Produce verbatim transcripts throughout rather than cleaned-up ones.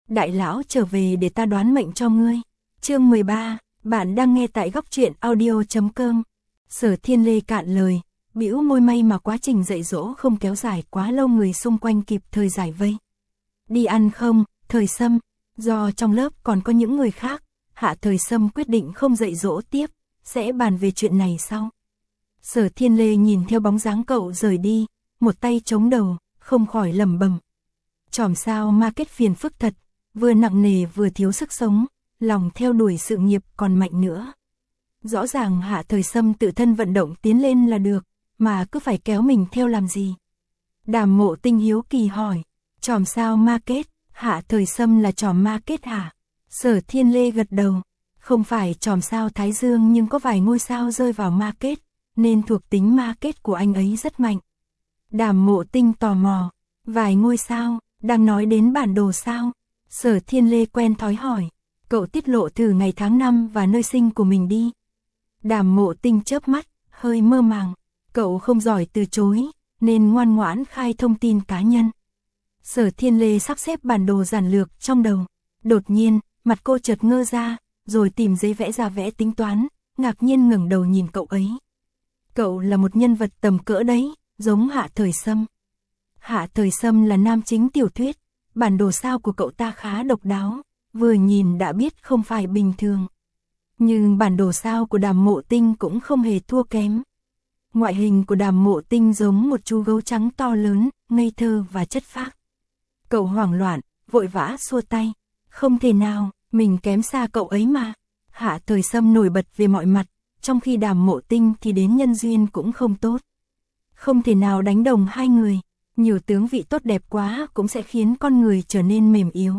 đại lão trở về để ta đoán mệnh cho ngươi. Chương mười ba, bạn đang nghe tại góc truyện audio chấm com. Sở Thiên Lê cạn lời, bĩu môi may mà quá trình dạy dỗ không kéo dài quá lâu, người xung quanh kịp thời giải vây. Đi ăn không, Thời Sâm? Do trong lớp còn có những người khác, Hạ Thời Sâm quyết định không dạy dỗ tiếp, sẽ bàn về chuyện này sau. Sở Thiên Lê nhìn theo bóng dáng cậu rời đi, một tay chống đầu, không khỏi lẩm bẩm. Chòm sao market phiền phức thật, vừa nặng nề vừa thiếu sức sống, lòng theo đuổi sự nghiệp còn mạnh nữa. Rõ ràng Hạ Thời Sâm tự thân vận động tiến lên là được, mà cứ phải kéo mình theo làm gì? Đàm Mộ Tinh hiếu kỳ hỏi, chòm sao market, Hạ Thời Sâm là chòm market hả? Sở Thiên Lê gật đầu, không phải chòm sao Thái Dương nhưng có vài ngôi sao rơi vào market, nên thuộc tính market của anh ấy rất mạnh. Đàm Mộ Tinh tò mò, vài ngôi sao, đang nói đến bản đồ sao? Sở Thiên Lê quen thói hỏi, cậu tiết lộ thử ngày tháng năm và nơi sinh của mình đi. Đàm Mộ Tinh chớp mắt, hơi mơ màng, cậu không giỏi từ chối, nên ngoan ngoãn khai thông tin cá nhân. Sở Thiên Lê sắp xếp bản đồ giản lược trong đầu, đột nhiên, mặt cô chợt ngơ ra, rồi tìm giấy vẽ ra vẽ tính toán, ngạc nhiên ngẩng đầu nhìn cậu ấy. Cậu là một nhân vật tầm cỡ đấy, giống Hạ Thời Sâm. Hạ Thời Sâm là nam chính tiểu thuyết, bản đồ sao của cậu ta khá độc đáo, vừa nhìn đã biết không phải bình thường. Nhưng bản đồ sao của Đàm Mộ Tinh cũng không hề thua kém. Ngoại hình của Đàm Mộ Tinh giống một chú gấu trắng to lớn, ngây thơ và chất phác. Cậu hoảng loạn, vội vã xua tay. Không thể nào, mình kém xa cậu ấy mà. Hạ Thời Sâm nổi bật về mọi mặt, trong khi Đàm Mộ Tinh thì đến nhân duyên cũng không tốt. Không thể nào đánh đồng hai người, nhiều tướng vị tốt đẹp quá cũng sẽ khiến con người trở nên mềm yếu.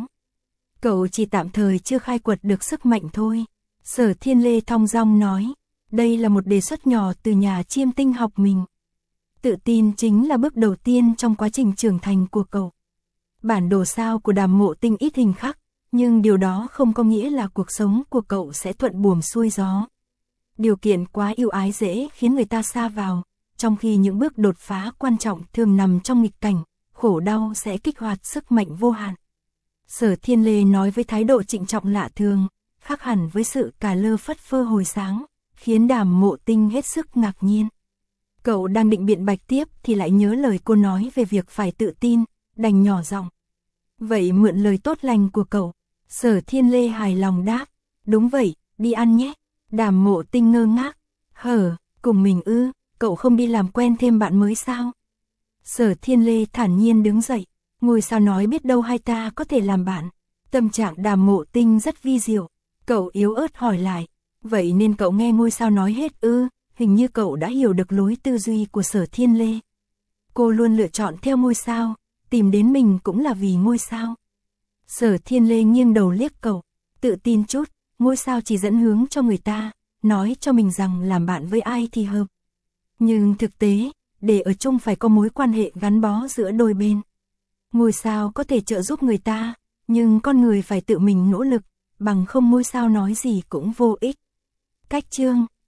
Cậu chỉ tạm thời chưa khai quật được sức mạnh thôi. Sở Thiên Lê thong dong nói, đây là một đề xuất nhỏ từ nhà chiêm tinh học mình. Tự tin chính là bước đầu tiên trong quá trình trưởng thành của cậu. Bản đồ sao của Đàm Mộ Tinh ít hình khắc, nhưng điều đó không có nghĩa là cuộc sống của cậu sẽ thuận buồm xuôi gió. Điều kiện quá ưu ái dễ khiến người ta sa vào, trong khi những bước đột phá quan trọng thường nằm trong nghịch cảnh, khổ đau sẽ kích hoạt sức mạnh vô hạn. Sở Thiên Lê nói với thái độ trịnh trọng lạ thường, khác hẳn với sự cà lơ phất phơ hồi sáng, khiến Đàm Mộ Tinh hết sức ngạc nhiên. Cậu đang định biện bạch tiếp thì lại nhớ lời cô nói về việc phải tự tin, đành nhỏ giọng. Vậy mượn lời tốt lành của cậu. Sở Thiên Lê hài lòng đáp, đúng vậy, đi ăn nhé. Đàm Mộ Tinh ngơ ngác, hở, cùng mình ư, cậu không đi làm quen thêm bạn mới sao? Sở Thiên Lê thản nhiên đứng dậy, ngôi sao nói biết đâu hai ta có thể làm bạn. Tâm trạng Đàm Mộ Tinh rất vi diệu, cậu yếu ớt hỏi lại, vậy nên cậu nghe ngôi sao nói hết ư? Hình như cậu đã hiểu được lối tư duy của Sở Thiên Lê. Cô luôn lựa chọn theo ngôi sao, tìm đến mình cũng là vì ngôi sao. Sở Thiên Lê nghiêng đầu liếc cậu, tự tin chút, ngôi sao chỉ dẫn hướng cho người ta, nói cho mình rằng làm bạn với ai thì hợp. Nhưng thực tế, để ở chung phải có mối quan hệ gắn bó giữa đôi bên. Ngôi sao có thể trợ giúp người ta, nhưng con người phải tự mình nỗ lực, bằng không ngôi sao nói gì cũng vô ích. Cách chương,